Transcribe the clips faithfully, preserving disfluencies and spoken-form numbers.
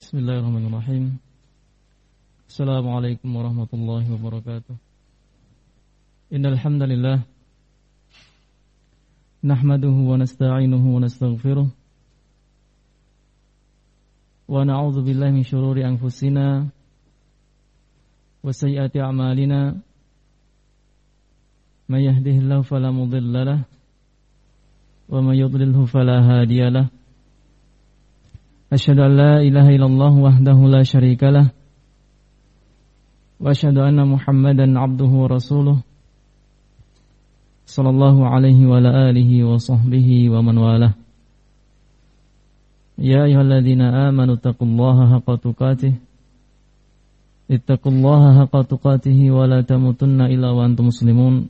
Bismillahirrahmanirrahim. Assalamualaikum warahmatullahi wabarakatuh. Innal hamdalillah nahmaduhu wa nasta'inuhu wa nastaghfiruh wa na'udzu billahi min shururi anfusina wa sayyiati a'malina. May yahdihillahu fala mudilla lahu wa may yudlilhu fala hadiya lahu. Asyhadu an la ilaha illallah wahdahu la syarika lah wa asyhadu anna Muhammadan abduhu wa rasuluh sallallahu alaihi wa ala alihi wa sahbihi wa man walah. Ya ayyuhalladzina amanu taqullaha haqqa tuqatih ittaqullaha haqqa tuqatih wa la tamutunna illa wa antum muslimun.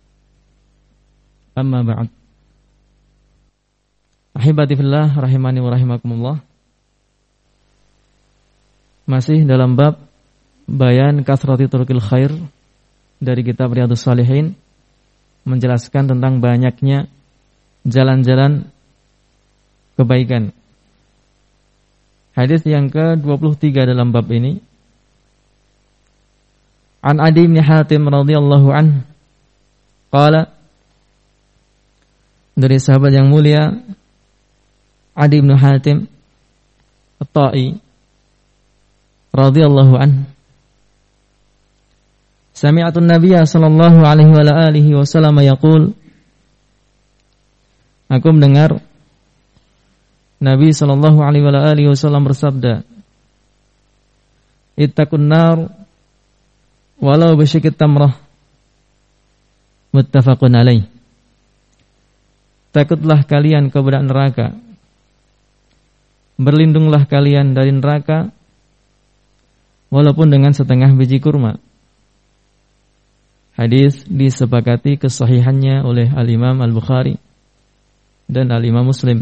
Amma ba'd. Ahibati fillah rahimani wa rahimakumullah. Masih dalam bab bayan kasrati turqil khair dari kitab Riyadhus Shalihin, menjelaskan tentang banyaknya jalan-jalan kebaikan. Hadis yang ke dua puluh tiga dalam bab ini, An Adi bin Hatim radhiyallahu anhu qala, dari sahabat yang mulia Adi bin Hatim At-Ta'i radhiyallahu anhu, sami'tu an-nabiyya sallallahu alaihi wa alihi wasallam yaqul, aku mendengar Nabi sallallahu alaihi wa alihi wasallam bersabda, ittaqun nar walau bisyikit tamrah, muttafaqun alaih. Takutlah kalian kepada neraka, berlindunglah kalian dari neraka walaupun dengan setengah biji kurma. Hadis disepakati kesahihannya oleh Al-Imam Al-Bukhari dan Al-Imam Muslim.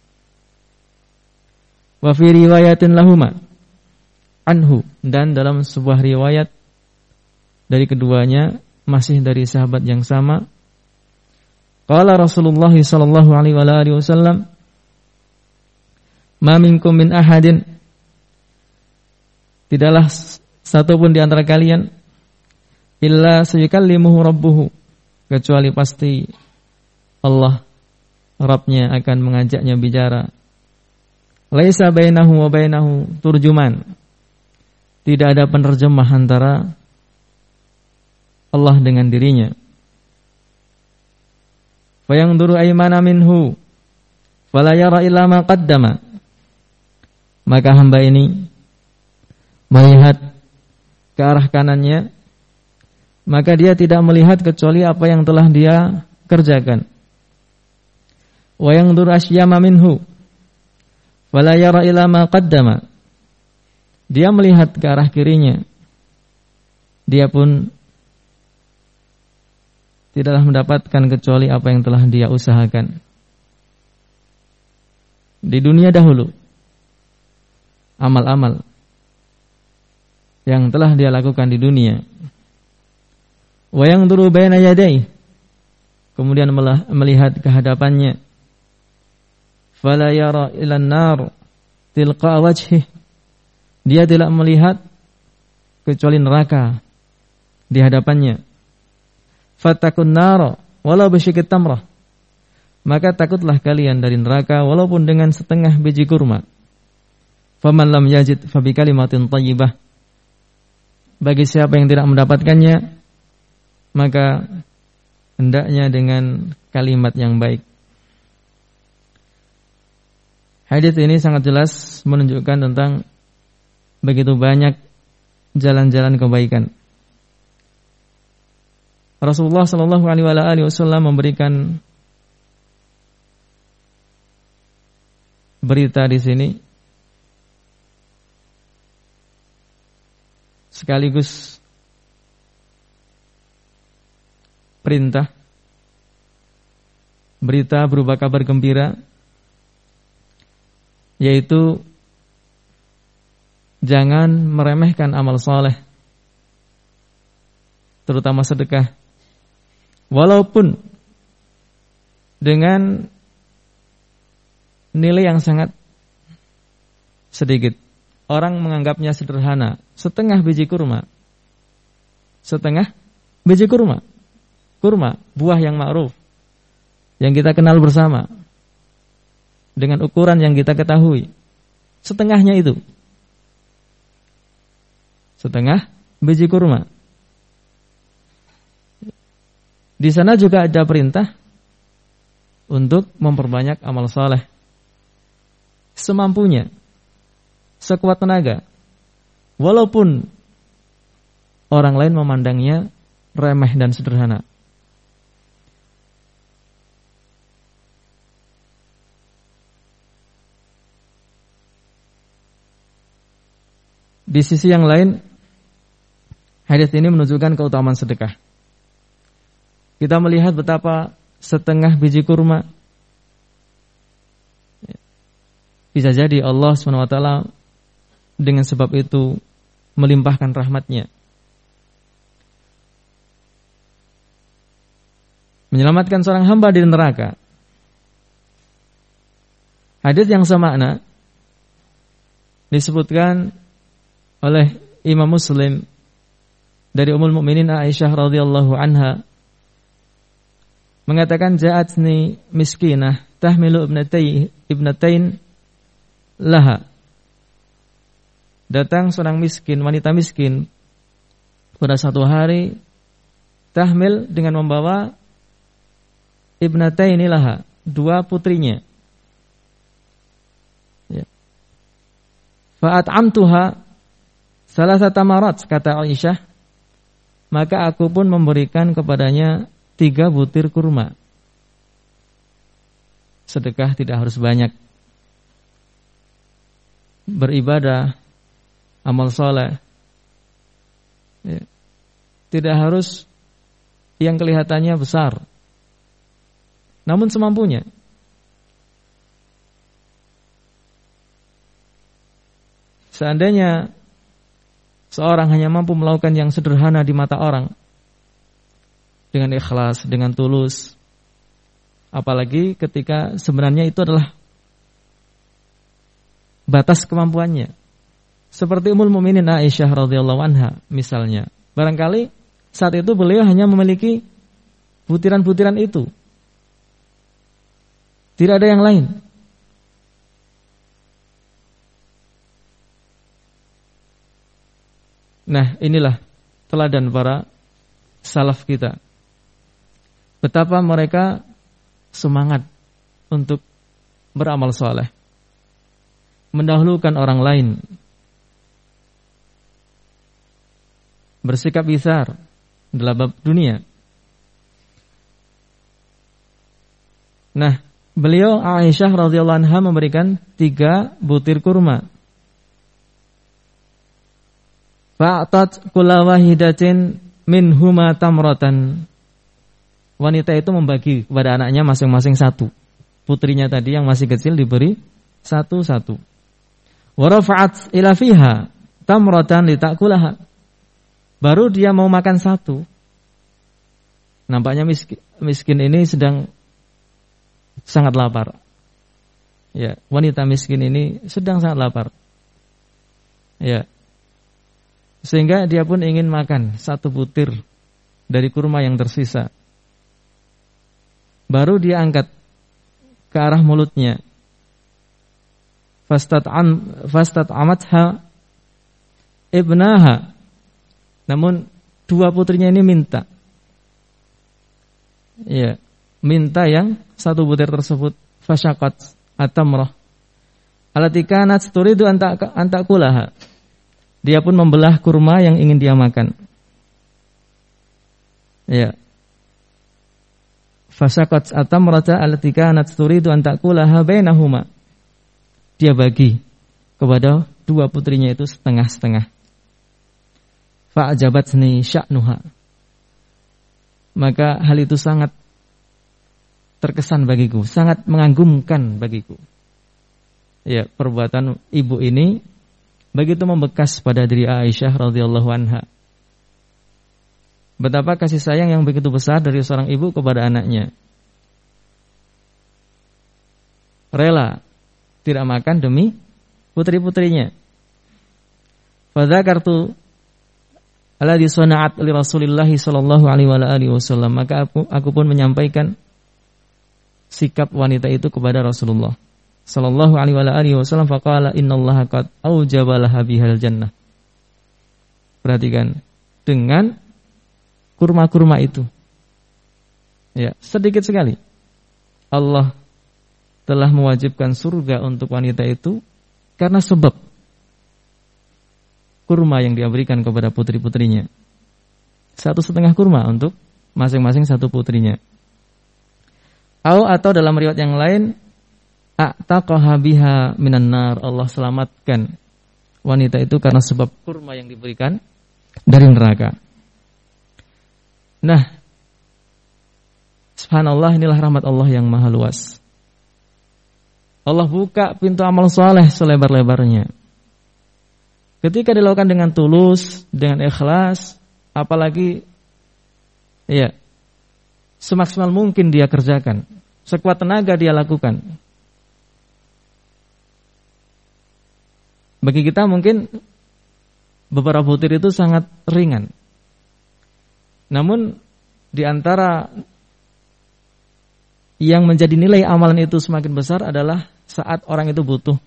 Wa fi riwayatin lahuma anhu, dan dalam sebuah riwayat dari keduanya masih dari sahabat yang sama, qala Rasulullah sallallahu alaihi wasallam, ma minkum min ahadin, tidaklah satupun di antara kalian, illa sayukallimuhu rabbuhu, kecuali pasti Allah Rabbnya akan mengajaknya bicara. Laisa bainahu wa bainahu turjuman, tidak ada penerjemah antara Allah dengan dirinya. Fayanzuru aymana minhu fala yara illa ma qaddama, maka hamba ini melihat ke arah kanannya, maka dia tidak melihat kecuali apa yang telah dia kerjakan. Wa yanzur asyama minhu fala yara illa ma qaddama, dia melihat ke arah kirinya, dia pun tidaklah mendapatkan kecuali apa yang telah dia usahakan di dunia dahulu, amal-amal yang telah dia lakukan di dunia. Wa yanzuru baina yadayhi, kemudian melihat ke hadapannya, fala yara ilan nar tilqa wajhi, dia tidak melihat kecuali neraka di hadapannya. Fatakun nar walau bisyikit tamrah, maka takutlah kalian dari neraka walaupun dengan setengah biji kurma. Faman lam yajid fa bi kalimatin thayyibah, bagi siapa yang tidak mendapatkannya, maka hendaknya dengan kalimat yang baik. Hadis ini sangat jelas menunjukkan tentang begitu banyak jalan-jalan kebaikan. Rasulullah sallallahu alaihi wasallam memberikan berita di sini sekaligus perintah, berita berupa kabar gembira, yaitu jangan meremehkan amal saleh, terutama sedekah, walaupun dengan nilai yang sangat sedikit. orang menganggapnya sederhana, setengah biji kurma. Setengah biji kurma. Kurma, buah yang ma'ruf, yang kita kenal bersama, dengan ukuran yang kita ketahui. Setengahnya itu. Setengah biji kurma. Di sana juga ada perintah untuk memperbanyak amal saleh semampunya, sekuat tenaga, walaupun orang lain memandangnya remeh dan sederhana. Di sisi yang lain, hadis ini menunjukkan keutamaan sedekah. Kita melihat betapa setengah biji kurma, bisa jadi Allah subhanahu wa taala dengan sebab itu melimpahkan rahmatnya, menyelamatkan seorang hamba dari neraka. Hadis yang semakna disebutkan oleh Imam Muslim dari Ummul Mukminin Aisyah radhiyallahu anha, mengatakan ja'atni miskinah tahmilu ibnatai ibnatain laha. Datang seorang miskin, wanita miskin pada satu hari, tahmil dengan membawa ibnataini laha, dua putrinya. Ya. Fa'at'amtuha salasata tamarat, kata Aisyah, maka aku pun memberikan kepadanya tiga butir kurma. Sedekah tidak harus banyak. Beribadah, amal soleh, ya, tidak harus yang kelihatannya besar, namun semampunya. Seandainya seorang hanya mampu melakukan yang sederhana di mata orang, dengan ikhlas, dengan tulus, apalagi ketika sebenarnya itu adalah batas kemampuannya. Seperti Ummul Mukminin Aisyah radhiyallahu anha misalnya. Barangkali saat itu beliau hanya memiliki butiran-butiran itu, tidak ada yang lain. Nah, inilah teladan para salaf kita. Betapa mereka semangat untuk beramal saleh, mendahulukan orang lain, bersikap izar dalam bab dunia. Nah, beliau Aisyah radhiyallahu anha memberikan tiga butir kurma. Fa'atat kulla wahidatin minhuma tamratan. Wanita itu membagi kepada anaknya masing-masing satu. Putrinya tadi yang masih kecil diberi satu-satu. Wa rafa'at ila fiha tamratan litakulaha. Baru dia mau makan satu, nampaknya miskin, miskin ini sedang sangat lapar. Ya, wanita miskin ini sedang sangat lapar. Ya. Sehingga dia pun ingin makan satu butir dari kurma yang tersisa. Baru dia angkat ke arah mulutnya. Fastat'am fastat'amatha ibnaha. Namun dua putrinya ini minta. Ya, minta yang satu butir tersebut. Fasyaqat atamrah allati kanat turidu an ta'kulaha. Dia pun membelah kurma yang ingin dia makan. Ya. Fasaqat atamrata allati kanat turidu an ta'kulaha bainahuma. Dia bagi kepada dua putrinya itu setengah-setengah. Fa'ajabatni sya'nuha. Maka hal itu sangat terkesan bagiku, sangat mengagumkan bagiku. Ya, perbuatan ibu ini begitu membekas pada diri Aisyah radhiyallahu anha. Betapa kasih sayang yang begitu besar dari seorang ibu kepada anaknya. Rela tidak makan demi putri-putrinya. Fadzakartu alladzi sana'at li Rasulillah sallallahu alaihi wa alihi wasallam, maka aku, aku pun menyampaikan sikap wanita itu kepada Rasulullah sallallahu alaihi wa alihi wasallam. Faqala innallaha qad aujaba laha bihal jannah. Perhatikan, dengan kurma-kurma itu, ya, sedikit sekali Allah telah mewajibkan surga untuk wanita itu karena sebab kurma yang dia berikan kepada putri-putrinya. Satu setengah kurma untuk masing-masing satu putrinya. Au atau dalam riwayat yang lain, a'taqaha biha minan nar, Allah selamatkan wanita itu karena sebab kurma yang diberikan dari neraka. Nah, subhanallah, inilah rahmat Allah yang maha luas. Allah buka pintu amal soleh selebar-lebarnya. Ketika dilakukan dengan tulus, dengan ikhlas, apalagi ya, semaksimal mungkin dia kerjakan, sekuat tenaga dia lakukan. Bagi kita mungkin beberapa butir itu sangat ringan. Namun di antara yang menjadi nilai amalan itu semakin besar adalah saat orang itu butuh.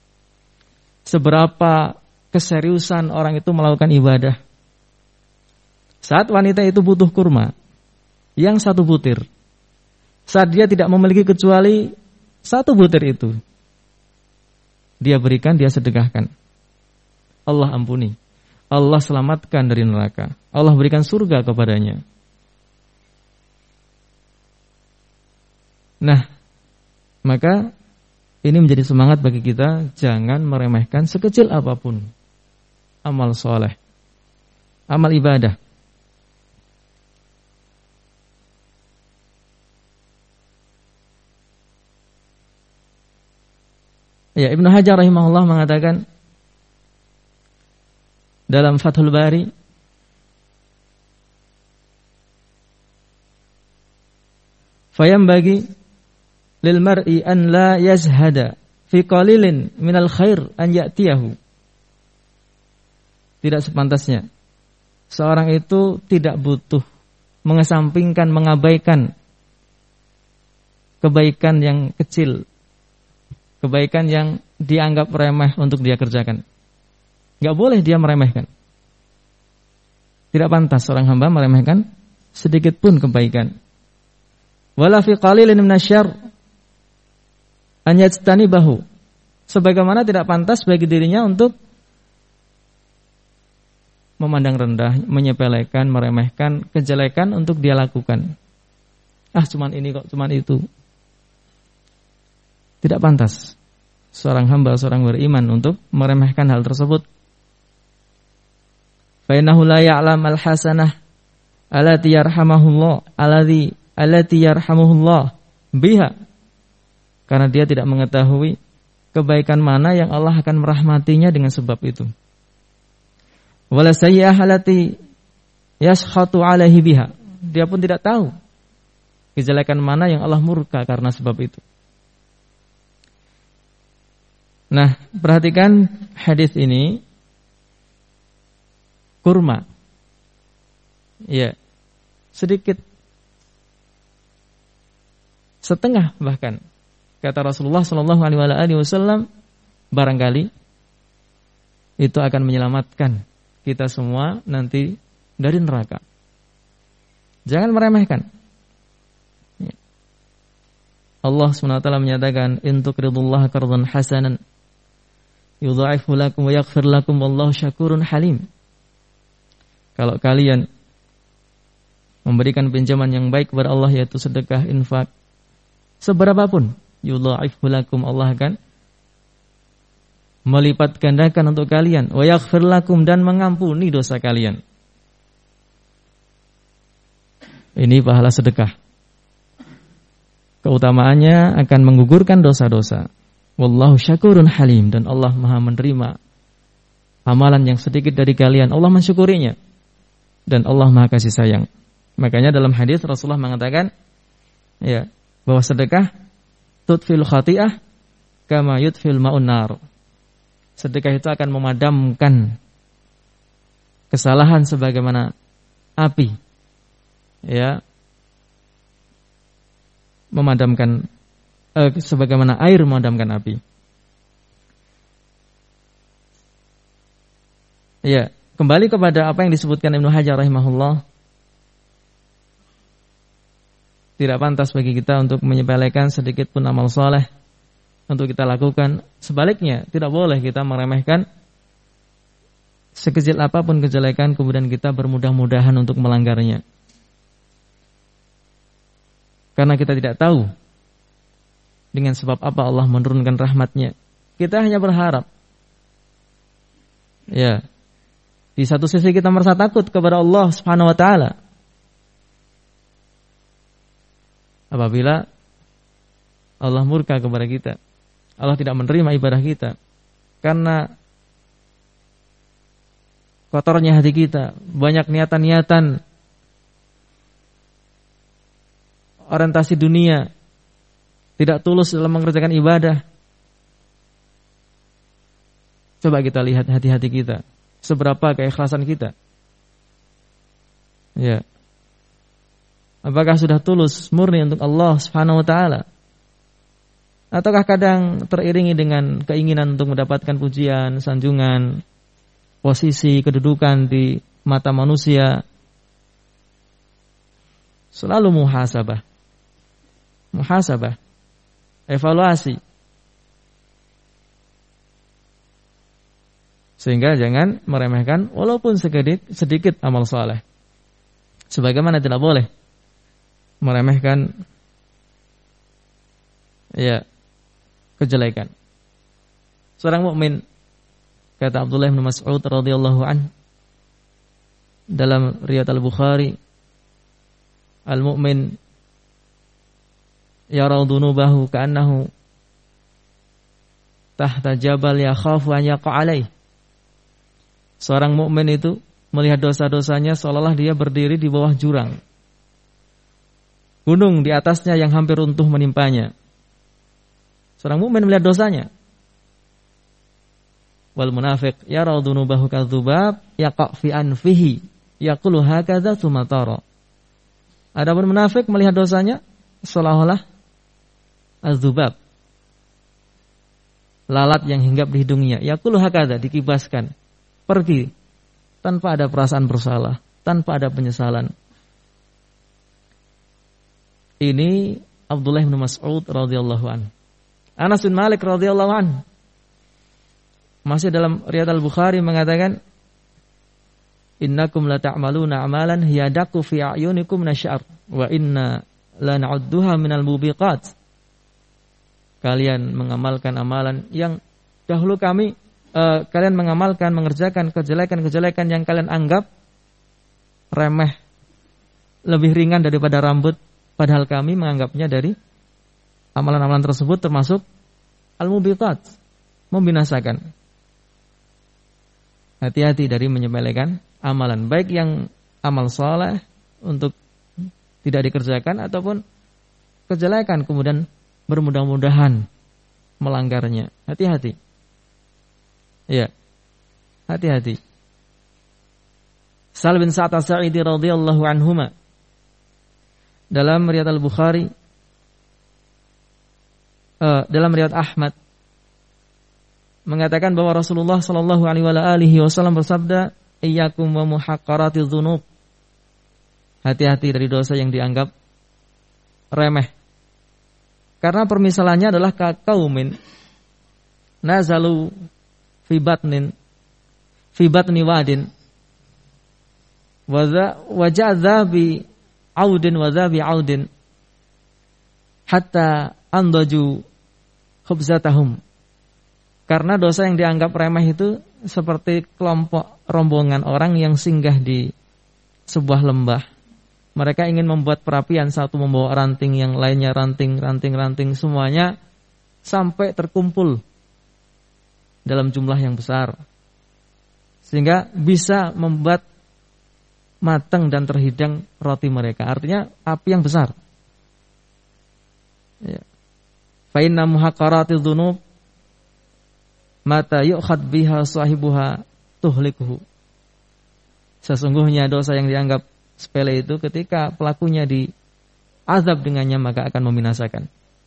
Seberapa keseriusan orang itu melakukan ibadah. Saat wanita itu butuh kurma yang satu butir, saat dia tidak memiliki kecuali satu butir itu, dia berikan, dia sedekahkan, Allah ampuni, Allah selamatkan dari neraka, Allah berikan surga kepadanya. Nah, maka ini menjadi semangat bagi kita, jangan meremehkan sekecil apapun amal soleh, amal ibadah. Ya, Ibnu Hajar rahimahullah mengatakan dalam Fathul Bari, fayam bagi lil mar'i an la yazhada fi qalilin minal khair an ya'tiyahu. Tidak sepantasnya seorang itu tidak butuh mengesampingkan, mengabaikan kebaikan yang kecil, kebaikan yang dianggap remeh untuk dia kerjakan. Gak boleh dia meremehkan. Tidak pantas seorang hamba meremehkan sedikit pun kebaikan. Wala fi qalilin minasyarr an yajtanibahu. Sebagaimana tidak pantas bagi dirinya untuk memandang rendah, menyepelekan, meremehkan kejelekan untuk dia lakukan. Ah, cuman ini kok, cuman itu. Tidak pantas seorang hamba, seorang beriman untuk meremehkan hal tersebut. Fa innahu la ya'lam al-hasanah allati yarhamuhullah alladhi allati yarhamuhullah biha. Karena dia tidak mengetahui kebaikan mana yang Allah akan merahmatinya dengan sebab itu. Wala sayyi'ah allati yaskhatu 'alaihi biha. Dia pun tidak tahu kejelekan mana yang Allah murka karena sebab itu. Nah, perhatikan hadis ini, kurma, ya, sedikit, setengah bahkan, kata Rasulullah Shallallahu Alaihi Wasallam, barangkali itu akan menyelamatkan kita semua nanti dari neraka. Jangan meremehkan. Allah subhanahu wa taala menyatakan, in tuqridullaha qardan hasanan yudha'ifu lakum wa yaghfir lakum wallahu syakurun halim. Kalau kalian memberikan pinjaman yang baik kepada Allah, yaitu sedekah, infak, seberapapun, yudha'ifu lakum, Allah akan melipat gandakan untuk kalian, wa yaghfir lakum, dan mengampuni dosa kalian. Ini pahala sedekah. Keutamaannya akan menggugurkan dosa-dosa. Wallahu syakurun halim, dan Allah Maha menerima amalan yang sedikit dari kalian. Allah mensyukurinya, dan Allah Maha kasih sayang. Makanya dalam hadis Rasulullah mengatakan, ya, bahwa sedekah tutfil khati'ah kama yutfil ma'un nar. Sedekah itu akan memadamkan kesalahan sebagaimana api, ya, memadamkan, eh, sebagaimana air memadamkan api. Ya, kembali kepada apa yang disebutkan Ibnu Hajar rahimahullah, tidak pantas bagi kita untuk menyepelekan sedikit pun amal soleh untuk kita lakukan. Sebaliknya, tidak boleh kita meremehkan sekecil apapun kejelekan kemudian kita bermudah-mudahan untuk melanggarnya. Karena kita tidak tahu dengan sebab apa Allah menurunkan rahmatnya. Kita hanya berharap, ya, di satu sisi kita merasa takut kepada Allah Subhanahu wa taala apabila Allah murka kepada kita, Allah tidak menerima ibadah kita karena kotornya hati kita, banyak niatan-niatan orientasi dunia, tidak tulus dalam mengerjakan ibadah. Coba kita lihat hati-hati kita, seberapa keikhlasan kita. Ya. Apakah sudah tulus murni untuk Allah Subhanahu wa taala? Ataukah kadang teriringi dengan keinginan untuk mendapatkan pujian, sanjungan, posisi, kedudukan di mata manusia? Selalu muhasabah. Muhasabah. Evaluasi. Sehingga jangan meremehkan walaupun sedikit, sedikit amal saleh. Sebagaimana tidak boleh meremehkan, ya, kejelekan. Seorang mukmin, kata Abdullah bin Mas'ud radhiyallahu anhu dalam riwayat Al-Bukhari, al-mu'min yara dunubahu ka'annahu tahta jabal yakhafu an yaqa alaih. Seorang mukmin itu melihat dosa-dosanya seolah-olah dia berdiri di bawah jurang, gunung di atasnya yang hampir runtuh menimpanya. Seorang mukmin melihat dosanya. Wal munafiq yara dunubahu kadzubab yaqa fi anfihi yaqulu hakadza tsumma tara. Adapun munafik melihat dosanya seolah-olah az-dzubab, lalat yang hinggap di hidungnya. Yaqulu hakadza, dikibaskan, pergi tanpa ada perasaan bersalah, tanpa ada penyesalan. Ini Abdullah bin Mas'ud radhiyallahu anhu. Anas bin Malik radhiyallahu anhu masih dalam riwayat Al-Bukhari mengatakan, innakum la ta'maluna amalan hiya daqu fi a'yunikum nasyar wa inna la na'udduha minal mubiqat. Kalian mengamalkan amalan yang dahulu kami uh, kalian mengamalkan, mengerjakan kejelekan-kejelekan yang kalian anggap remeh, lebih ringan daripada rambut, padahal kami menganggapnya dari amalan-amalan tersebut termasuk al-mubiqat, membinasakan. Hati-hati dari menyepelekan amalan, baik yang amal saleh untuk tidak dikerjakan ataupun kejelekan kemudian bermudah-mudahan melanggarnya. Hati-hati. Ya. Hati-hati. Sal bin Sa'ad As-Sa'idi radhiyallahu anhuma dalam riwayat Al-Bukhari, uh, dalam riwayat Ahmad mengatakan bahwa Rasulullah sallallahu alaihi wasallam bersabda, iyyakum wa muhaqqaratiz dzunub. Hati-hati dari dosa yang dianggap remeh. Karena permisalannya adalah kaumin nazalu fi batnin fi batni wadin wa ja'adha bi audin wa dha bi audin hatta andaju khubzatahum. Karena dosa yang dianggap remeh itu seperti kelompok rombongan orang yang singgah di sebuah lembah. Mereka ingin membuat perapian, satu membawa ranting, yang lainnya ranting, ranting, ranting, semuanya sampai terkumpul dalam jumlah yang besar, sehingga bisa membuat matang dan terhidang roti mereka. Artinya api yang besar. Fa inna muhaqqaratiz dzunub mata yu'khad biha sahibuha tuhlikuhu. Sesungguhnya dosa yang dianggap sepele itu ketika pelakunya diazab dengannya maka akan membinasakan.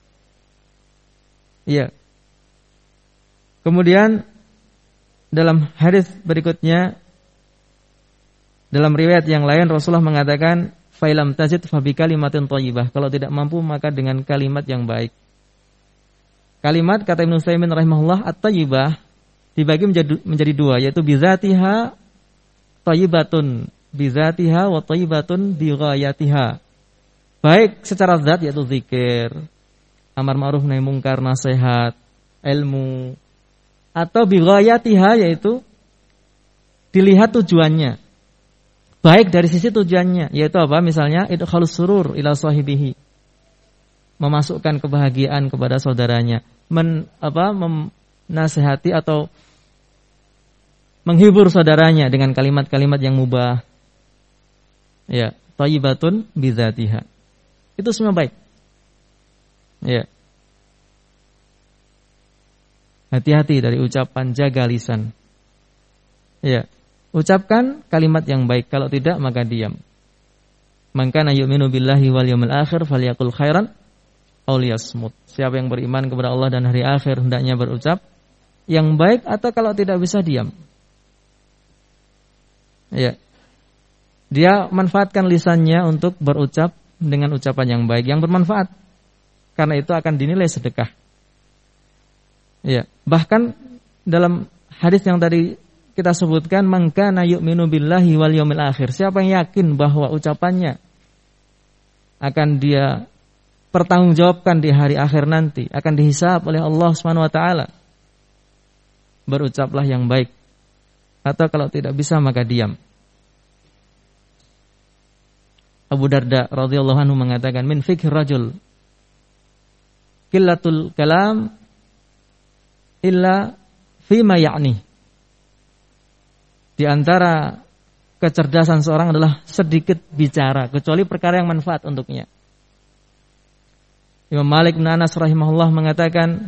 Iya. Kemudian dalam hadis berikutnya, dalam riwayat yang lain Rasulullah mengatakan, "Failam tajid fa bi kalimatin thayyibah." Kalau tidak mampu maka dengan kalimat yang baik. Kalimat kata Ibnu Utsaimin rahimahullah at-thayyibah dibagi menjadi, menjadi dua, yaitu bizatiha thayyibatun, bizatiha wa thayyibatun bi ghayatiha. Baik secara zat yaitu zikir, amar ma'ruf nahi mungkar, nasihat, ilmu, atau bi ghayatiha yaitu dilihat tujuannya. Baik dari sisi tujuannya, yaitu apa? Misalnya idkhalus surur ila sahibihi, memasukkan kebahagiaan kepada saudaranya, men apa menasihati atau menghibur saudaranya dengan kalimat-kalimat yang mubah. Ya, thayyibatun bidzatiha. Itu semua baik. Ya. Hati-hati dari ucapan, jaga lisan. Ya, ucapkan kalimat yang baik, kalau tidak maka diam. Man kana yu'minu billahi wal yawmil akhir falyaqul khairan aw liyasmut. Siapa yang beriman kepada Allah dan hari akhir hendaknya berucap yang baik, atau kalau tidak bisa diam. Ya. Dia manfaatkan lisannya untuk berucap dengan ucapan yang baik, yang bermanfaat. Karena itu akan dinilai sedekah. Ya, bahkan dalam hadis yang tadi kita sebutkan, man kana yu'minu billahi wal yaumil akhir. Siapa yang yakin bahwa ucapannya akan dia pertanggungjawabkan di hari akhir nanti, akan dihisab oleh Allah Subhanahu wa taala, berucaplah yang baik. Atau kalau tidak bisa maka diam. Abu Darda radhiyallahu anhu mengatakan, min fikhi rajul qillatul kalam illa fima ya'ni. Di antara kecerdasan seorang adalah sedikit bicara, kecuali perkara yang manfaat untuknya. Imam Malik bin Anas rahimahullah mengatakan,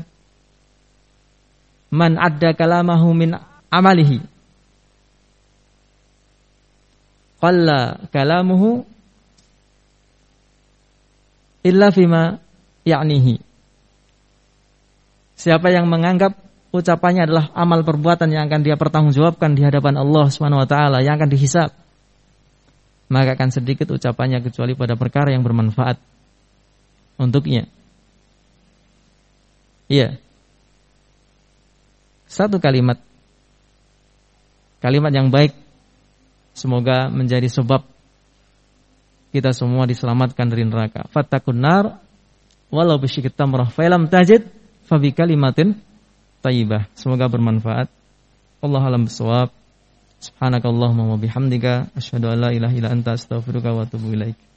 man adda kalamahu min amalihi qalla kalamuhu illa fima ya'nihi. Siapa yang menganggap ucapannya adalah amal perbuatan yang akan dia pertanggungjawabkan di hadapan Allah Subhanahu wa taala, yang akan dihisab, maka akan sedikit ucapannya kecuali pada perkara yang bermanfaat untuknya. Iya. Satu kalimat, kalimat yang baik, semoga menjadi sebab kita semua diselamatkan dari neraka. Fattakun nar walau bisyikit tamrah fa lam tajid fa bi kalimatin thayyibah. Semoga bermanfaat. Wallahu a'lam bishawab. Subhanakallahumma wa bihamdika asyhadu an la ilaha illa anta astaghfiruka wa atubu ilaik.